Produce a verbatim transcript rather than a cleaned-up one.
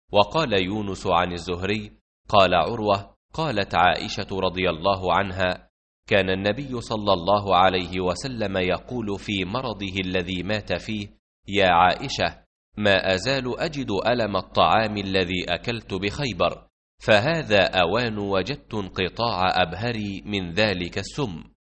وقال يونس عن الزهري قال عروة قالت عائشة رضي الله عنها: كان النبي صلى الله عليه وسلم يقول في مرضه الذي مات فيه: يا عائشة، ما أزال أجد ألم الطعام الذي أكلت بخيبر، فهذا أوان وجدت انقطاع أبهري من ذلك السم.